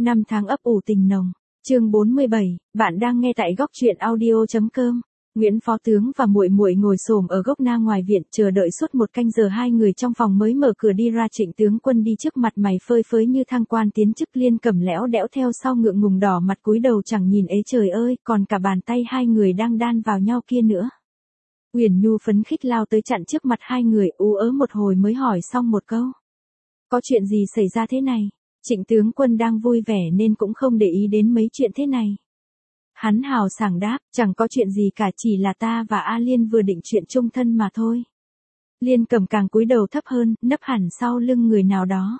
Năm tháng ấp ủ tình nồng. Chương 47, bạn đang nghe tại góc truyện audio.com. Nguyễn phó tướng và muội muội ngồi xổm ở gốc na ngoài viện chờ đợi suốt một canh giờ, hai người trong phòng mới mở cửa đi ra. Trịnh tướng quân đi trước, mặt mày phơi phới như thăng quan tiến chức. Liên Cẩm lẽo đẽo theo sau, ngượng ngùng đỏ mặt cúi đầu chẳng nhìn ấy trời ơi, còn cả bàn tay hai người đang đan vào nhau kia nữa. Uyển Nhu phấn khích lao tới chặn trước mặt hai người, ú ớ một hồi mới hỏi xong một câu. Có chuyện gì xảy ra thế này? Trịnh tướng quân đang vui vẻ nên cũng không để ý đến mấy chuyện thế này. Hắn hào sảng đáp, chẳng có chuyện gì cả, chỉ là ta và A Liên vừa định chuyện chung thân mà thôi. Liên Cẩm càng cúi đầu thấp hơn, nấp hẳn sau lưng người nào đó.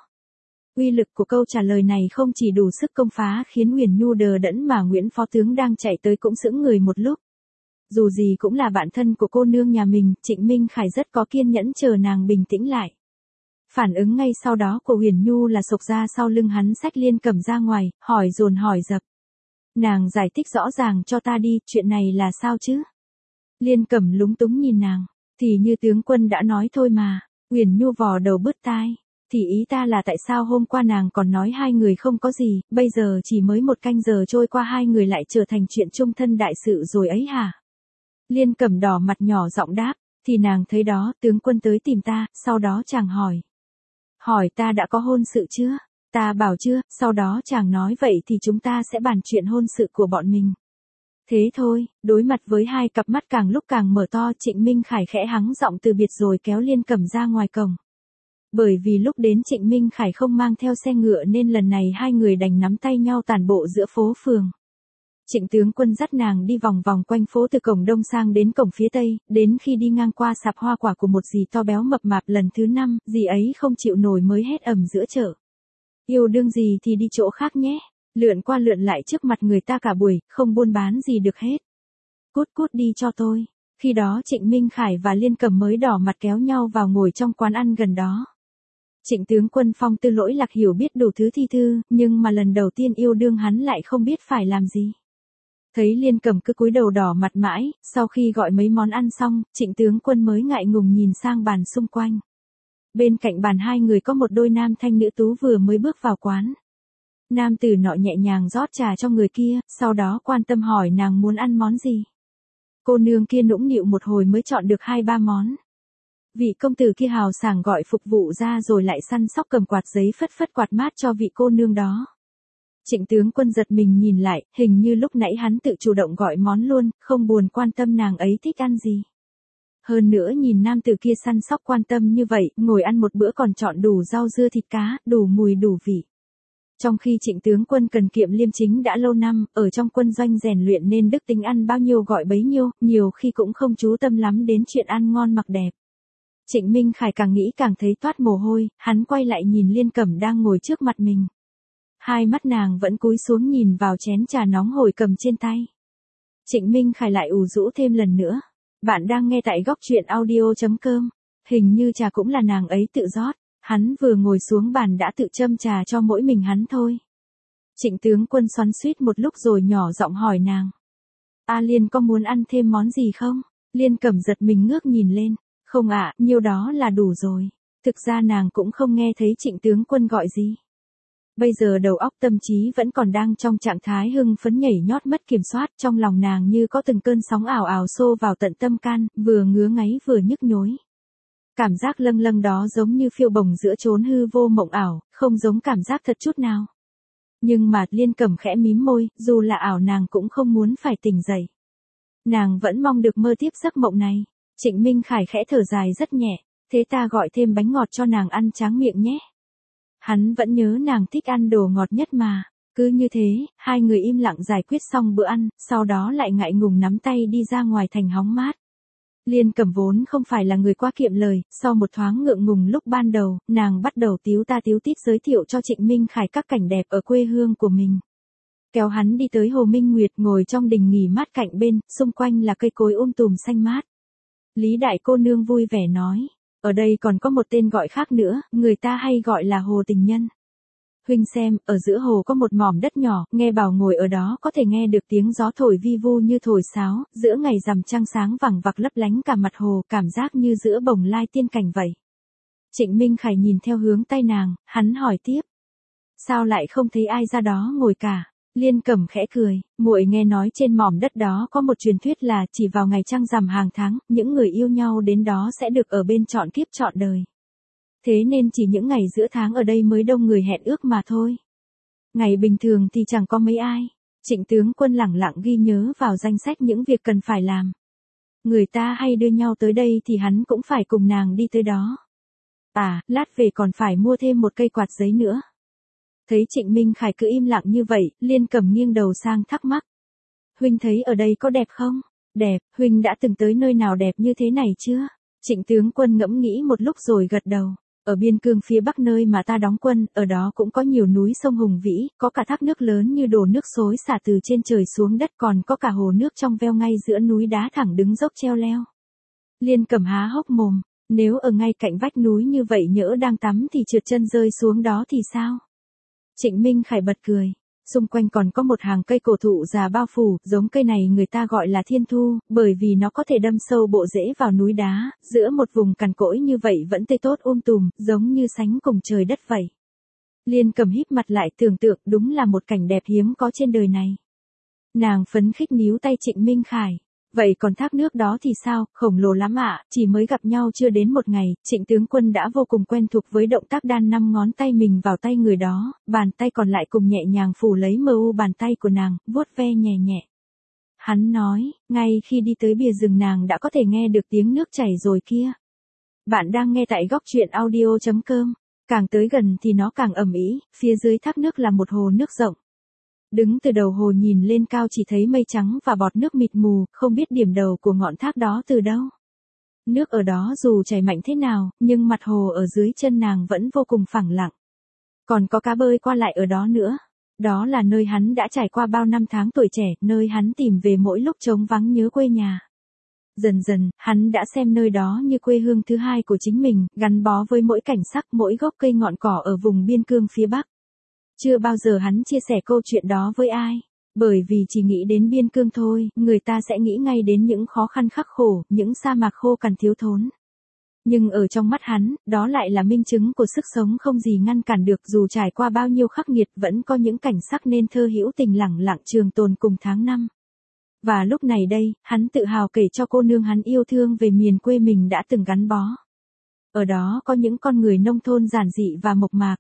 Uy lực của câu trả lời này không chỉ đủ sức công phá khiến Uyển Nhu đờ đẫn mà Nguyễn phó tướng đang chạy tới cũng sững người một lúc. Dù gì cũng là bạn thân của cô nương nhà mình, Trịnh Minh Khải rất có kiên nhẫn chờ nàng bình tĩnh lại. Phản ứng ngay sau đó của Uyển Nhu là sộc ra sau lưng hắn xách Liên Cẩm ra ngoài, hỏi dồn hỏi dập. Nàng giải thích rõ ràng cho ta đi, chuyện này là sao chứ? Liên Cẩm lúng túng nhìn nàng, thì như tướng quân đã nói thôi mà. Uyển Nhu vò đầu bứt tai, thì ý ta là tại sao hôm qua nàng còn nói hai người không có gì, bây giờ chỉ mới một canh giờ trôi qua hai người lại trở thành chuyện chung thân đại sự rồi ấy hả? Liên Cẩm đỏ mặt nhỏ giọng đáp, thì nàng thấy đó, tướng quân tới tìm ta, sau đó chàng hỏi. Hỏi ta đã có hôn sự chưa? Ta bảo chưa, sau đó chàng nói vậy thì chúng ta sẽ bàn chuyện hôn sự của bọn mình. Thế thôi, đối mặt với hai cặp mắt càng lúc càng mở to, Trịnh Minh Khải khẽ hắng giọng từ biệt rồi kéo Liên Cẩm ra ngoài cổng. Bởi vì lúc đến Trịnh Minh Khải không mang theo xe ngựa nên lần này hai người đành nắm tay nhau tản bộ giữa phố phường. Trịnh tướng quân dắt nàng đi vòng vòng quanh phố từ cổng đông sang đến cổng phía tây, đến khi đi ngang qua sạp hoa quả của một dì to béo mập mạp lần thứ 5, dì ấy không chịu nổi mới hét ầm giữa chợ. Yêu đương gì thì đi chỗ khác nhé, lượn qua lượn lại trước mặt người ta cả buổi, không buôn bán gì được hết. Cút cút đi cho tôi. Khi đó Trịnh Minh Khải và Liên Cẩm mới đỏ mặt kéo nhau vào ngồi trong quán ăn gần đó. Trịnh tướng quân phong tư lỗi lạc hiểu biết đủ thứ thi thư, nhưng mà lần đầu tiên yêu đương hắn lại không biết phải làm gì. Thấy Liên Cẩm cứ cúi đầu đỏ mặt mãi, sau khi gọi mấy món ăn xong, Trịnh tướng quân mới ngại ngùng nhìn sang bàn xung quanh. Bên cạnh bàn hai người có một đôi nam thanh nữ tú vừa mới bước vào quán. Nam tử nọ nhẹ nhàng rót trà cho người kia, sau đó quan tâm hỏi nàng muốn ăn món gì. Cô nương kia nũng nịu một hồi mới chọn được 2-3 món. Vị công tử kia hào sảng gọi phục vụ ra rồi lại săn sóc cầm quạt giấy phất phất quạt mát cho vị cô nương đó. Trịnh tướng quân giật mình nhìn lại, hình như lúc nãy hắn tự chủ động gọi món luôn, không buồn quan tâm nàng ấy thích ăn gì. Hơn nữa nhìn nam tử kia săn sóc quan tâm như vậy, ngồi ăn một bữa còn chọn đủ rau dưa thịt cá, đủ mùi đủ vị. Trong khi Trịnh tướng quân cần kiệm liêm chính đã lâu năm, ở trong quân doanh rèn luyện nên đức tính ăn bao nhiêu gọi bấy nhiêu, nhiều khi cũng không chú tâm lắm đến chuyện ăn ngon mặc đẹp. Trịnh Minh Khải càng nghĩ càng thấy toát mồ hôi, hắn quay lại nhìn Liên Cẩm đang ngồi trước mặt mình. Hai mắt nàng vẫn cúi xuống nhìn vào chén trà nóng hổi cầm trên tay. Trịnh Minh Khải lại ủ rũ thêm lần nữa. Bạn đang nghe tại góc truyện audio.com. Hình như trà cũng là nàng ấy tự rót. Hắn vừa ngồi xuống bàn đã tự châm trà cho mỗi mình hắn thôi. Trịnh tướng quân xoắn xuýt một lúc rồi nhỏ giọng hỏi nàng. A Liên có muốn ăn thêm món gì không? Liên Cẩm giật mình ngước nhìn lên. Không ạ, nhiêu đó là đủ rồi. Thực ra nàng cũng không nghe thấy Trịnh tướng quân gọi gì. Bây giờ đầu óc tâm trí vẫn còn đang trong trạng thái hưng phấn nhảy nhót mất kiểm soát, trong lòng nàng như có từng cơn sóng ảo ảo xô vào tận tâm can, vừa ngứa ngáy vừa nhức nhối. Cảm giác lâng lâng đó giống như phiêu bồng giữa chốn hư vô mộng ảo, không giống cảm giác thật chút nào. Nhưng mà Liên Cẩm khẽ mím môi, dù là ảo nàng cũng không muốn phải tỉnh dậy. Nàng vẫn mong được mơ tiếp giấc mộng này. Trịnh Minh Khải khẽ thở dài rất nhẹ, thế ta gọi thêm bánh ngọt cho nàng ăn tráng miệng nhé. Hắn vẫn nhớ nàng thích ăn đồ ngọt nhất mà. Cứ như thế, hai người im lặng giải quyết xong bữa ăn, sau đó lại ngại ngùng nắm tay đi ra ngoài thành hóng mát. Liên Cẩm vốn không phải là người quá kiệm lời, sau một thoáng ngượng ngùng lúc ban đầu, nàng bắt đầu tíu ta tíu tít giới thiệu cho Trịnh Minh Khải các cảnh đẹp ở quê hương của mình. Kéo hắn đi tới Hồ Minh Nguyệt ngồi trong đình nghỉ mát cạnh bên, xung quanh là cây cối tùm xanh mát. Lý đại cô nương vui vẻ nói. Ở đây còn có một tên gọi khác nữa, người ta hay gọi là Hồ Tình Nhân. Huynh xem, ở giữa hồ có một mỏm đất nhỏ, nghe bảo ngồi ở đó có thể nghe được tiếng gió thổi vi vu như thổi sáo, giữa ngày rằm trăng sáng vằng vặc lấp lánh cả mặt hồ, cảm giác như giữa bồng lai tiên cảnh vậy. Trịnh Minh Khải nhìn theo hướng tay nàng, hắn hỏi tiếp. Sao lại không thấy ai ra đó ngồi cả? Liên Cẩm khẽ cười, muội nghe nói trên mỏm đất đó có một truyền thuyết là chỉ vào ngày trăng rằm hàng tháng, những người yêu nhau đến đó sẽ được ở bên trọn kiếp trọn đời. Thế nên chỉ những ngày giữa tháng ở đây mới đông người hẹn ước mà thôi. Ngày bình thường thì chẳng có mấy ai. Trịnh tướng quân lẳng lặng ghi nhớ vào danh sách những việc cần phải làm. Người ta hay đưa nhau tới đây thì hắn cũng phải cùng nàng đi tới đó. À, lát về còn phải mua thêm một cây quạt giấy nữa. Thấy Trịnh Minh Khải cứ im lặng như vậy, Liên Cẩm nghiêng đầu sang thắc mắc. Huynh thấy ở đây có đẹp không? Đẹp, huynh đã từng tới nơi nào đẹp như thế này chưa? Trịnh tướng quân ngẫm nghĩ một lúc rồi gật đầu. Ở biên cương phía bắc nơi mà ta đóng quân, ở đó cũng có nhiều núi sông hùng vĩ, có cả thác nước lớn như đổ nước xối xả từ trên trời xuống đất, còn có cả hồ nước trong veo ngay giữa núi đá thẳng đứng dốc treo leo. Liên Cẩm há hốc mồm, nếu ở ngay cạnh vách núi như vậy nhỡ đang tắm thì trượt chân rơi xuống đó thì sao? Trịnh Minh Khải bật cười. Xung quanh còn có một hàng cây cổ thụ già bao phủ, giống cây này người ta gọi là thiên thu, bởi vì nó có thể đâm sâu bộ rễ vào núi đá, giữa một vùng cằn cỗi như vậy vẫn tươi tốt tùm, giống như sánh cùng trời đất vậy. Liên Cẩm híp mặt lại tưởng tượng đúng là một cảnh đẹp hiếm có trên đời này. Nàng phấn khích níu tay Trịnh Minh Khải. Vậy còn thác nước đó thì sao, khổng lồ lắm ạ, chỉ mới gặp nhau chưa đến một ngày, Trịnh tướng quân đã vô cùng quen thuộc với động tác đan 5 ngón tay mình vào tay người đó, bàn tay còn lại cùng nhẹ nhàng phủ lấy mờ u bàn tay của nàng, vuốt ve nhẹ nhẹ. Hắn nói, ngay khi đi tới bìa rừng nàng đã có thể nghe được tiếng nước chảy rồi kia. Bạn đang nghe tại góc truyện audio.com, càng tới gần thì nó càng ầm ĩ, phía dưới thác nước là một hồ nước rộng. Đứng từ đầu hồ nhìn lên cao chỉ thấy mây trắng và bọt nước mịt mù, không biết điểm đầu của ngọn thác đó từ đâu. Nước ở đó dù chảy mạnh thế nào, nhưng mặt hồ ở dưới chân nàng vẫn vô cùng phẳng lặng. Còn có cá bơi qua lại ở đó nữa. Đó là nơi hắn đã trải qua bao năm tháng tuổi trẻ, nơi hắn tìm về mỗi lúc trống vắng nhớ quê nhà. Dần dần, hắn đã xem nơi đó như quê hương thứ hai của chính mình, gắn bó với mỗi cảnh sắc, mỗi gốc cây ngọn cỏ ở vùng biên cương phía Bắc. Chưa bao giờ hắn chia sẻ câu chuyện đó với ai, bởi vì chỉ nghĩ đến biên cương thôi, người ta sẽ nghĩ ngay đến những khó khăn khắc khổ, những sa mạc khô cằn thiếu thốn. Nhưng ở trong mắt hắn, đó lại là minh chứng của sức sống không gì ngăn cản được, dù trải qua bao nhiêu khắc nghiệt vẫn có những cảnh sắc nên thơ hữu tình lẳng lặng trường tồn cùng tháng năm. Và lúc này đây, hắn tự hào kể cho cô nương hắn yêu thương về miền quê mình đã từng gắn bó. Ở đó có những con người nông thôn giản dị và mộc mạc.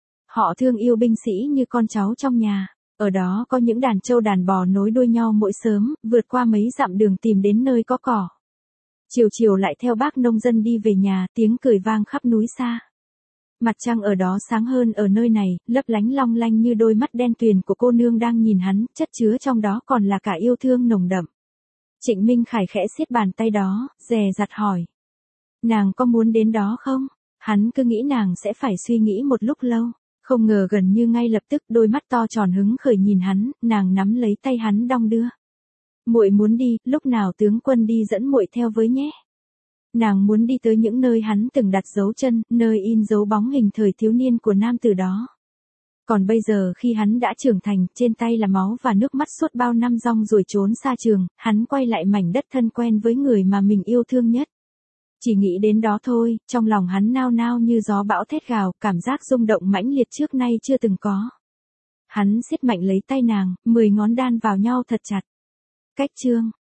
Họ thương yêu binh sĩ như con cháu trong nhà. Ở đó có những đàn trâu đàn bò nối đuôi nhau mỗi sớm, vượt qua mấy dặm đường tìm đến nơi có cỏ. Chiều chiều lại theo bác nông dân đi về nhà, tiếng cười vang khắp núi xa. Mặt trăng ở đó sáng hơn ở nơi này, lấp lánh long lanh như đôi mắt đen tuyền của cô nương đang nhìn hắn, chất chứa trong đó còn là cả yêu thương nồng đậm. Trịnh Minh Khải khẽ siết bàn tay đó, dè dặt hỏi. Nàng có muốn đến đó không? Hắn cứ nghĩ nàng sẽ phải suy nghĩ một lúc lâu. Không ngờ gần như ngay lập tức đôi mắt to tròn hứng khởi nhìn hắn, nàng nắm lấy tay hắn đong đưa. Muội muốn đi, lúc nào tướng quân đi dẫn muội theo với nhé. Nàng muốn đi tới những nơi hắn từng đặt dấu chân, nơi in dấu bóng hình thời thiếu niên của nam tử đó. Còn bây giờ khi hắn đã trưởng thành, trên tay là máu và nước mắt suốt bao năm rong ruổi trốn xa trường, hắn quay lại mảnh đất thân quen với người mà mình yêu thương nhất. Chỉ nghĩ đến đó thôi, trong lòng hắn nao nao như gió bão thét gào, cảm giác rung động mãnh liệt trước nay chưa từng có. Hắn siết mạnh lấy tay nàng, 10 ngón đan vào nhau thật chặt. Cách chương